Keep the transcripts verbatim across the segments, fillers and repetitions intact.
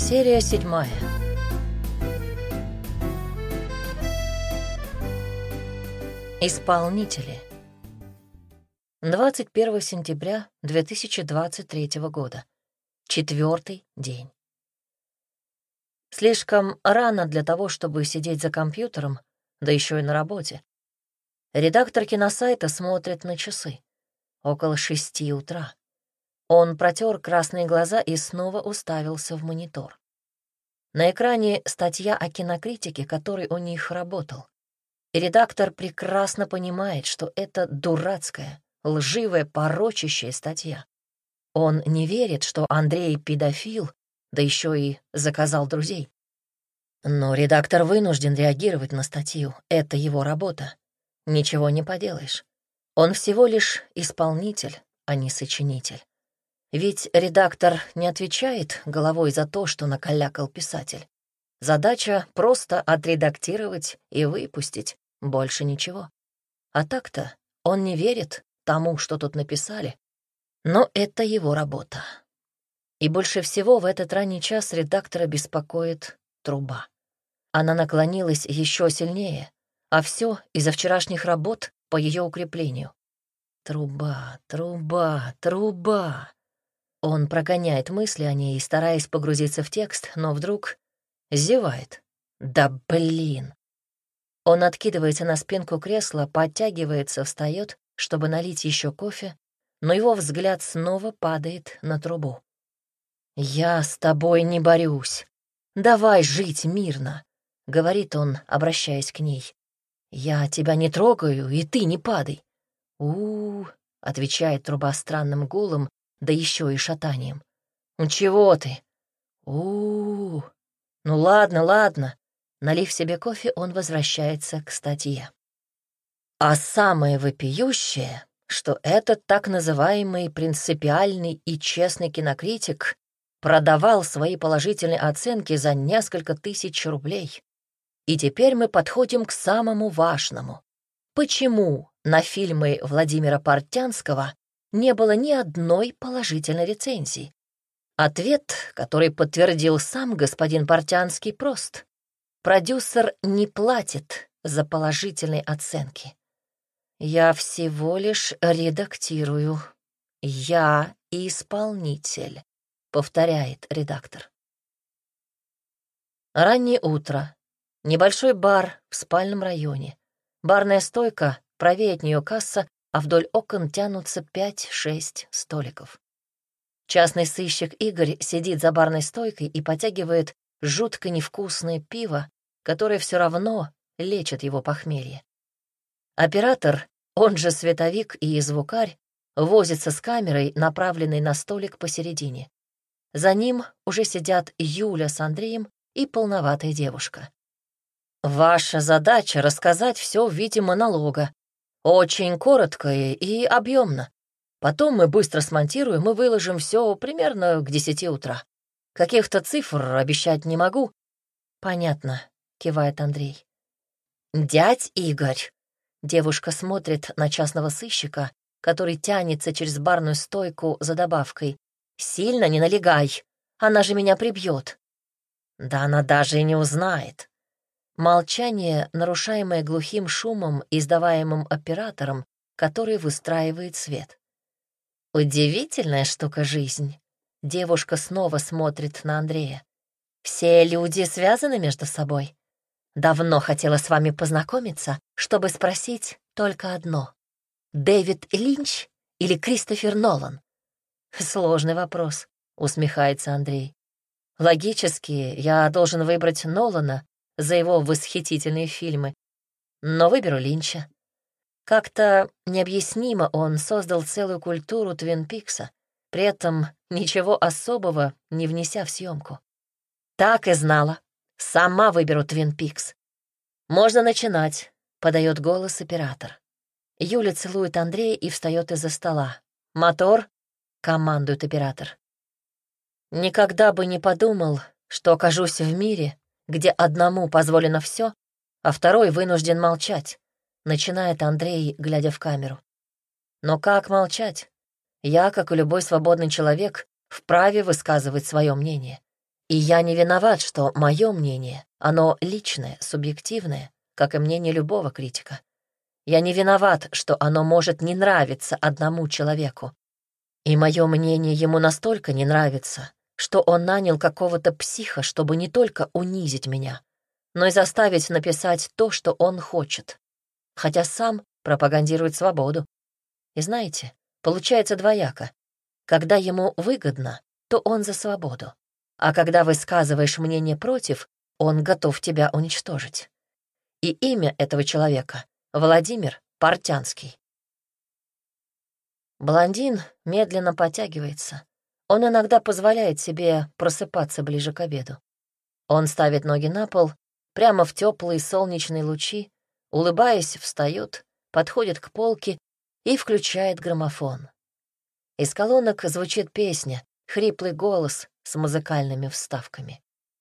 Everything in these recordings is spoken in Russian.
Серия седьмая. Исполнители. двадцать первого сентября две тысячи двадцать третьего года. Четвертый день. Слишком рано для того, чтобы сидеть за компьютером, да еще и на работе. Редактор киносайта смотрит на часы. Около шести утра. Он протер красные глаза и снова уставился в монитор. На экране статья о кинокритике, который у них работал. И редактор прекрасно понимает, что это дурацкая, лживая, порочащая статья. Он не верит, что Андрей педофил, да еще и заказал друзей. Но редактор вынужден реагировать на статью. Это его работа. Ничего не поделаешь. Он всего лишь исполнитель, а не сочинитель. Ведь редактор не отвечает головой за то, что накалякал писатель. Задача просто отредактировать и выпустить, больше ничего. А так-то он не верит тому, что тут написали, но это его работа. И больше всего в этот ранний час редактора беспокоит труба. Она наклонилась еще сильнее, а все из-за вчерашних работ по ее укреплению. Труба, труба, труба. Он прогоняет мысли о ней, стараясь погрузиться в текст, но вдруг зевает. Да блин! Он откидывается на спинку кресла, подтягивается, встает, чтобы налить еще кофе, но его взгляд снова падает на трубу. «Я с тобой не борюсь. Давай жить мирно», — говорит он, обращаясь к ней. «Я тебя не трогаю, и ты не падай». «У-у-у», — отвечает труба странным гулом, да еще и шатанием. «Ну чего ты?» «У-у-у». «Ну ладно, ладно». Налив себе кофе, он возвращается к статье. А самое вопиющее, что этот так называемый принципиальный и честный кинокритик продавал свои положительные оценки за несколько тысяч рублей. И теперь мы подходим к самому важному. Почему на фильмы Владимира Портнянского не было ни одной положительной рецензии? Ответ, который подтвердил сам господин Портнянский, прост. Продюсер не платит за положительные оценки. Я всего лишь редактирую. Я исполнитель, повторяет редактор. Раннее утро. Небольшой бар в спальном районе. Барная стойка, правее от нее касса, а вдоль окон тянутся пять-шесть столиков. Частный сыщик Игорь сидит за барной стойкой и потягивает жутко невкусное пиво, которое все равно лечит его похмелье. Оператор, он же световик и звукарь, возится с камерой, направленной на столик посередине. За ним уже сидят Юля с Андреем и полноватая девушка. Ваша задача — рассказать все в виде монолога. Очень коротко и объемно. Потом мы быстро смонтируем и выложим все примерно к десяти утра. Каких-то цифр обещать не могу. Понятно, кивает Андрей. Дядь Игорь. Девушка смотрит на частного сыщика, который тянется через барную стойку за добавкой. Сильно не налегай, она же меня прибьет. Да она даже и не узнает. Молчание, нарушаемое глухим шумом, издаваемым оператором, который выстраивает свет. Удивительная штука жизнь. Девушка снова смотрит на Андрея. Все люди связаны между собой. Давно хотела с вами познакомиться, чтобы спросить только одно. Дэвид Линч или Кристофер Нолан? Сложный вопрос, усмехается Андрей. Логически я должен выбрать Нолана за его восхитительные фильмы, но выберу Линча. Как-то необъяснимо он создал целую культуру Твин Пикса, при этом ничего особого не внеся в съемку. Так и знала. Сама выберу Твин Пикс. Можно начинать, подает голос оператор. Юля целует Андрея и встает из-за стола. Мотор, командует оператор. Никогда бы не подумал, что окажусь в мире, где одному позволено все, а второй вынужден молчать, начинает Андрей, глядя в камеру. Но как молчать? Я, как и любой свободный человек, вправе высказывать свое мнение. И я не виноват, что мое мнение, оно личное, субъективное, как и мнение любого критика. Я не виноват, что оно может не нравиться одному человеку. И мое мнение ему настолько не нравится, что он нанял какого-то психа, чтобы не только унизить меня, но и заставить написать то, что он хочет, хотя сам пропагандирует свободу. И знаете, получается двояко. Когда ему выгодно, то он за свободу, а когда высказываешь мнение против, он готов тебя уничтожить. И имя этого человека — Владимир Портянский. Блондин медленно потягивается. Он иногда позволяет себе просыпаться ближе к обеду. Он ставит ноги на пол, прямо в теплые солнечные лучи, улыбаясь, встает, подходит к полке и включает граммофон. Из колонок звучит песня, хриплый голос с музыкальными вставками.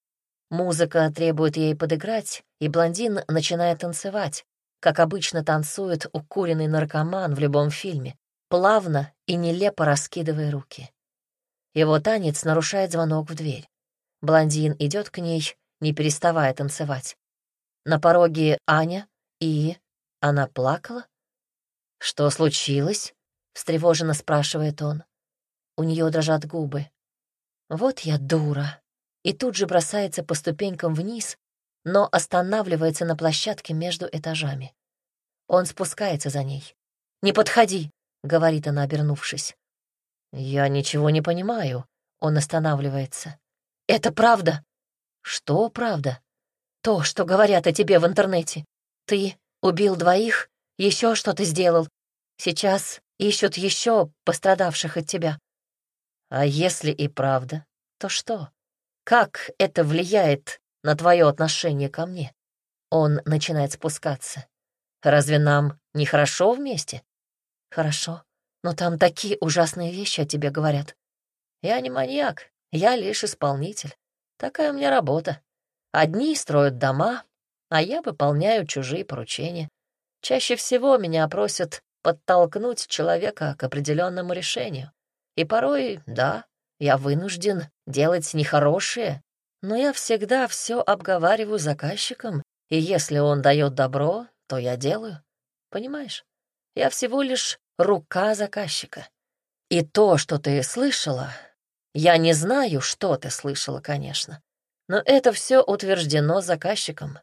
Музыка требует ей подыграть, и блондин начинает танцевать, как обычно танцует укуренный наркоман в любом фильме, плавно и нелепо раскидывая руки. Его танец нарушает звонок в дверь. Блондин идет к ней, не переставая танцевать. На пороге Аня, и... Она плакала? «Что случилось?» — встревоженно спрашивает он. У нее дрожат губы. «Вот я дура!» И тут же бросается по ступенькам вниз, но останавливается на площадке между этажами. Он спускается за ней. «Не подходи!» — говорит она, обернувшись. «Я ничего не понимаю». Он останавливается. «Это правда?» «Что правда?» «То, что говорят о тебе в интернете. Ты убил двоих, еще что-то сделал. Сейчас ищут еще пострадавших от тебя». «А если и правда, то что? Как это влияет на твое отношение ко мне?» Он начинает спускаться. «Разве нам нехорошо вместе?» «Хорошо, но там такие ужасные вещи о тебе говорят». «Я не маньяк, я лишь исполнитель. Такая у меня работа. Одни строят дома, а я выполняю чужие поручения. Чаще всего меня просят подтолкнуть человека к определенному решению. И порой, да, я вынужден делать нехорошее, но я всегда все обговариваю с заказчиком, и если он дает добро, то я делаю. Понимаешь? Я всего лишь рука заказчика. И то, что ты слышала, я не знаю, что ты слышала, конечно, но это все утверждено заказчиком.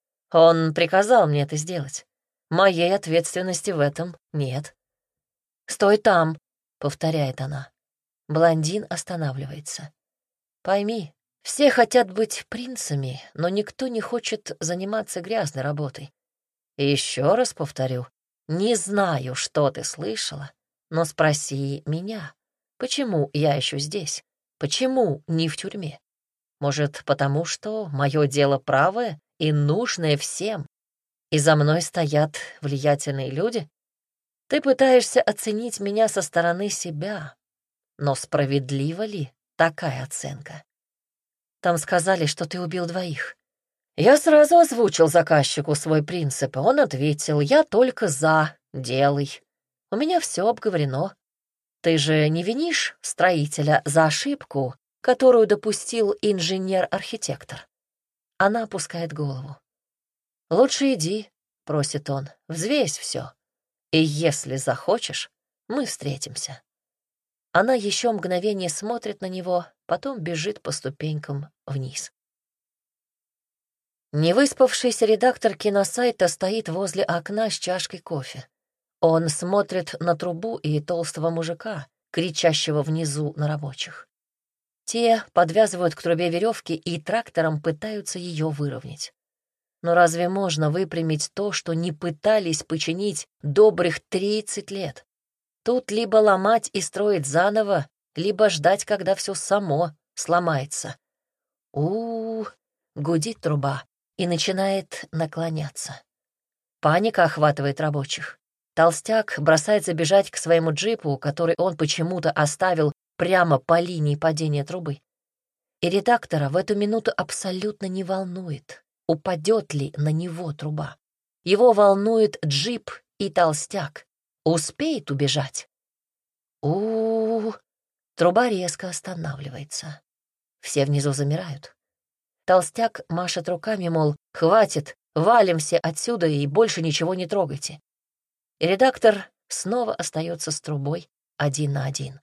Он приказал мне это сделать. Моей ответственности в этом нет. «Стой там», — повторяет она. Блондин останавливается. «Пойми, все хотят быть принцами, но никто не хочет заниматься грязной работой. И еще раз повторю, не знаю, что ты слышала, но спроси меня, почему я еще здесь, почему не в тюрьме? Может, потому что мое дело правое и нужное всем, и за мной стоят влиятельные люди? Ты пытаешься оценить меня со стороны себя, но справедлива ли такая оценка? Там сказали, что ты убил двоих. Я сразу озвучил заказчику свой принцип, и он ответил: я только за, делай. У меня все обговорено. Ты же не винишь строителя за ошибку, которую допустил инженер-архитектор?» Она опускает голову. «Лучше иди», — просит он, — «взвесь все. И если захочешь, мы встретимся». Она еще мгновение смотрит на него, потом бежит по ступенькам вниз. Невыспавшийся редактор киносайта стоит возле окна с чашкой кофе. Он смотрит на трубу и толстого мужика, кричащего внизу на рабочих. Те подвязывают к трубе веревки и трактором пытаются ее выровнять. Но разве можно выпрямить то, что не пытались починить добрых тридцать лет? Тут либо ломать и строить заново, либо ждать, когда все само сломается. У-у-у, гудит труба и начинает наклоняться. Паника охватывает рабочих. Толстяк бросается бежать к своему джипу, который он почему-то оставил прямо по линии падения трубы. И редактора в эту минуту абсолютно не волнует, упадет ли на него труба. Его волнует джип и толстяк. Успеет убежать? У-у-у! Труба резко останавливается. Все внизу замирают. Толстяк машет руками, мол, хватит, валим все отсюда и больше ничего не трогайте. И редактор снова остается с трубой один на один.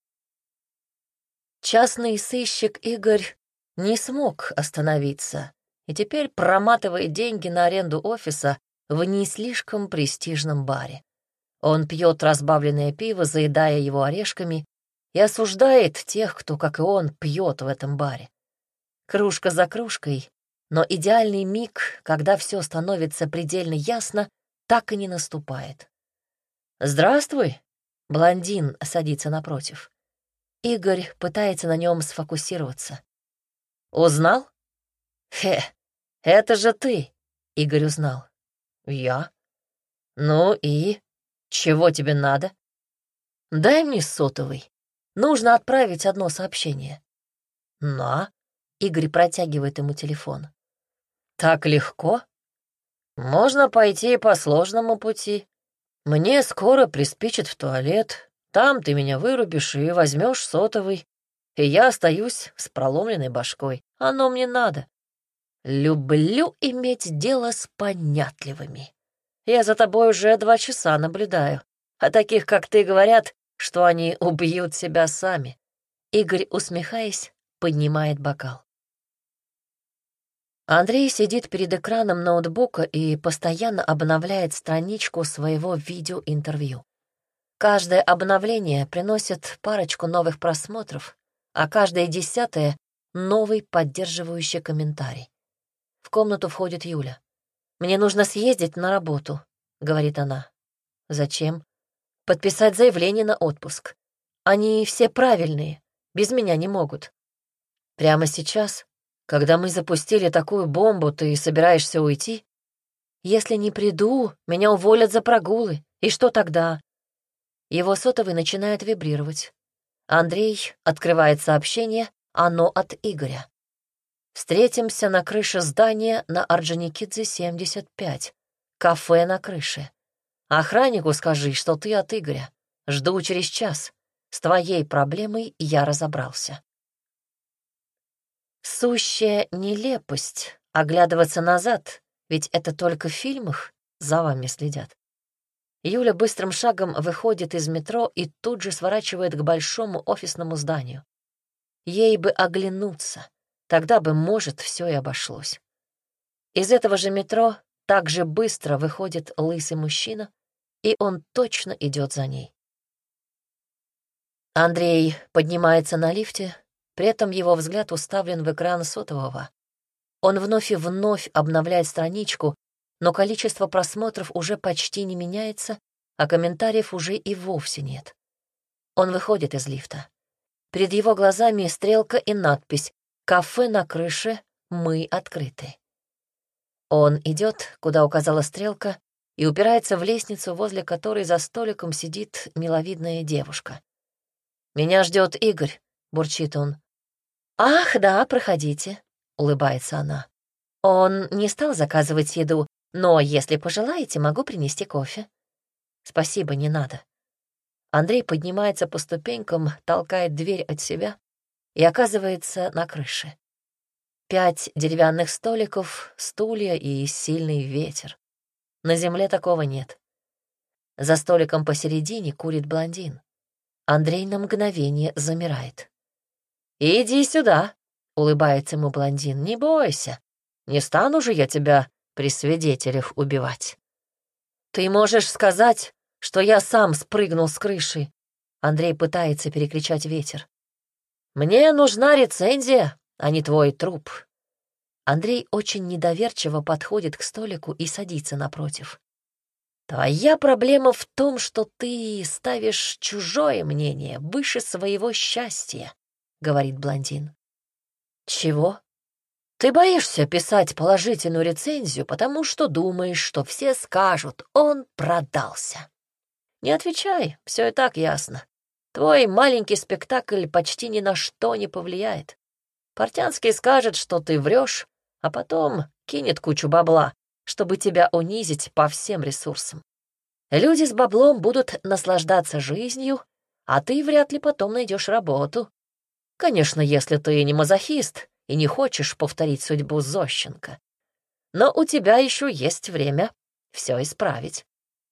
Частный сыщик Игорь не смог остановиться и теперь проматывает деньги на аренду офиса в не слишком престижном баре. Он пьет разбавленное пиво, заедая его орешками, и осуждает тех, кто, как и он, пьет в этом баре. Кружка за кружкой, но идеальный миг, когда все становится предельно ясно, так и не наступает. «Здравствуй!» — блондин садится напротив. Игорь пытается на нем сфокусироваться. «Узнал?» «Хе, это же ты!» — Игорь узнал. «Я? Ну и? Чего тебе надо?» «Дай мне сотовый. Нужно отправить одно сообщение». «На?» — Игорь протягивает ему телефон. «Так легко? Можно пойти по сложному пути. Мне скоро приспичит в туалет. Там ты меня вырубишь и возьмешь сотовый, и я остаюсь с проломленной башкой. Оно мне надо. Люблю иметь дело с понятливыми. Я за тобой уже два часа наблюдаю. А таких, как ты, говорят, что они убьют себя сами». Игорь, усмехаясь, поднимает бокал. Андрей сидит перед экраном ноутбука и постоянно обновляет страничку своего видеоинтервью. Каждое обновление приносит парочку новых просмотров, а каждое десятое — новый поддерживающий комментарий. В комнату входит Юля. «Мне нужно съездить на работу», — говорит она. «Зачем?» «Подписать заявление на отпуск. Они все правильные, без меня не могут». «Прямо сейчас, когда мы запустили такую бомбу, ты собираешься уйти?» «Если не приду, меня уволят за прогулы. И что тогда?» Его сотовый начинает вибрировать. Андрей открывает сообщение, оно от Игоря. «Встретимся на крыше здания на Орджоникидзе, семьдесят пять. Кафе на крыше. Охраннику скажи, что ты от Игоря. Жду через час. С твоей проблемой я разобрался». Сущая нелепость оглядываться назад, ведь это только в фильмах за вами следят. Юля быстрым шагом выходит из метро и тут же сворачивает к большому офисному зданию. Ей бы оглянуться, тогда бы, может, все и обошлось. Из этого же метро так же быстро выходит лысый мужчина, и он точно идет за ней. Андрей поднимается на лифте, при этом его взгляд уставлен в экран сотового. Он вновь и вновь обновляет страничку, но количество просмотров уже почти не меняется, а комментариев уже и вовсе нет. Он выходит из лифта. Перед его глазами стрелка и надпись «Кафе на крыше, мы открыты». Он идет, куда указала стрелка, и упирается в лестницу, возле которой за столиком сидит миловидная девушка. «Меня ждет Игорь», — бурчит он. «Ах, да, проходите», — улыбается она. «Он не стал заказывать еду, но, если пожелаете, могу принести кофе». «Спасибо, не надо». Андрей поднимается по ступенькам, толкает дверь от себя и оказывается на крыше. Пять деревянных столиков, стулья и сильный ветер. На земле такого нет. За столиком посередине курит блондин. Андрей на мгновение замирает. «Иди сюда», — улыбается ему блондин, — «не бойся. Не стану же я тебя при свидетелях убивать». «Ты можешь сказать, что я сам спрыгнул с крыши?» Андрей пытается перекричать ветер. «Мне нужна рецензия, а не твой труп». Андрей очень недоверчиво подходит к столику и садится напротив. «Твоя проблема в том, что ты ставишь чужое мнение выше своего счастья», — говорит блондин. «Чего? Ты боишься писать положительную рецензию, потому что думаешь, что все скажут, он продался. Не отвечай, все и так ясно. Твой маленький спектакль почти ни на что не повлияет. Портянский скажет, что ты врешь, а потом кинет кучу бабла, чтобы тебя унизить по всем ресурсам. Люди с баблом будут наслаждаться жизнью, а ты вряд ли потом найдешь работу. Конечно, если ты не мазохист и не хочешь повторить судьбу Зощенко. Но у тебя еще есть время все исправить.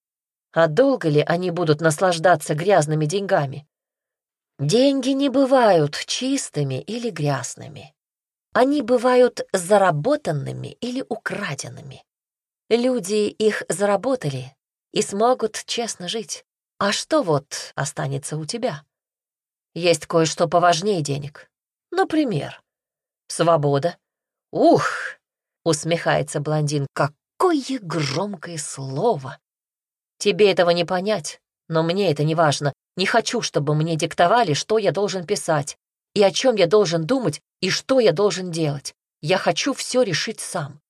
А долго ли они будут наслаждаться грязными деньгами? Деньги не бывают чистыми или грязными. Они бывают заработанными или украденными. Люди их заработали и смогут честно жить. А что вот останется у тебя? Есть кое-что поважнее денег. Например, свобода. Ух, усмехается блондин, какое громкое слово. Тебе этого не понять, но мне это не важно. Не хочу, чтобы мне диктовали, что я должен писать, и о чем я должен думать, и что я должен делать. Я хочу все решить сам.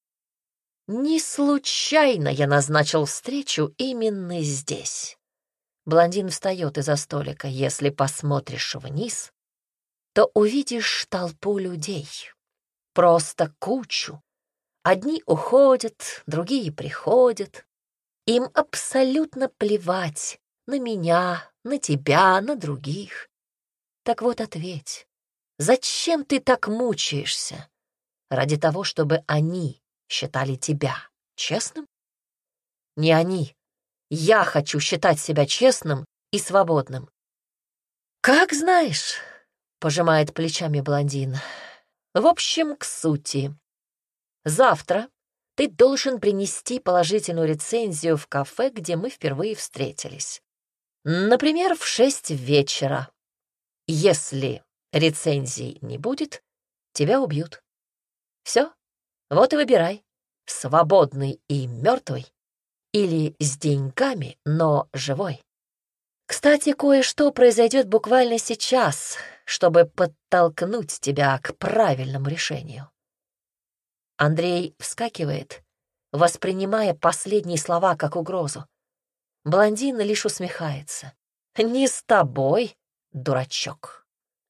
Не случайно я назначил встречу именно здесь. Блондин встает из-за столика. Если посмотришь вниз, то увидишь толпу людей. Просто кучу. Одни уходят, другие приходят. Им абсолютно плевать на меня, на тебя, на других. Так вот ответь, зачем ты так мучаешься? Ради того, чтобы они считали тебя честным? Не они. Я хочу считать себя честным и свободным. Как знаешь, пожимает плечами блондин. В общем, к сути. Завтра ты должен принести положительную рецензию в кафе, где мы впервые встретились. Например, в шесть вечера. Если рецензий не будет, тебя убьют. Все, вот и выбирай, свободный и мертвый или с деньгами, но живой. Кстати, кое-что произойдет буквально сейчас, чтобы подтолкнуть тебя к правильному решению. Андрей вскакивает, воспринимая последние слова как угрозу. Блондин лишь усмехается. «Не с тобой, дурачок».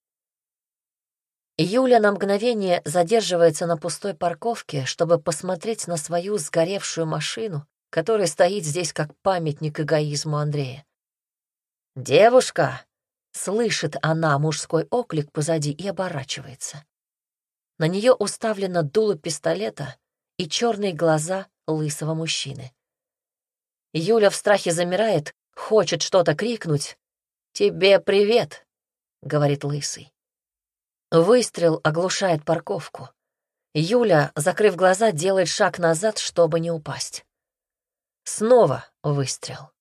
Юля на мгновение задерживается на пустой парковке, чтобы посмотреть на свою сгоревшую машину, которая стоит здесь как памятник эгоизму Андрея. «Девушка!» — слышит она мужской оклик позади и оборачивается. На нее уставлено дуло пистолета и черные глаза лысого мужчины. Юля в страхе замирает, хочет что-то крикнуть. «Тебе привет!» — говорит лысый. Выстрел оглушает парковку. Юля, закрыв глаза, делает шаг назад, чтобы не упасть. Снова выстрел.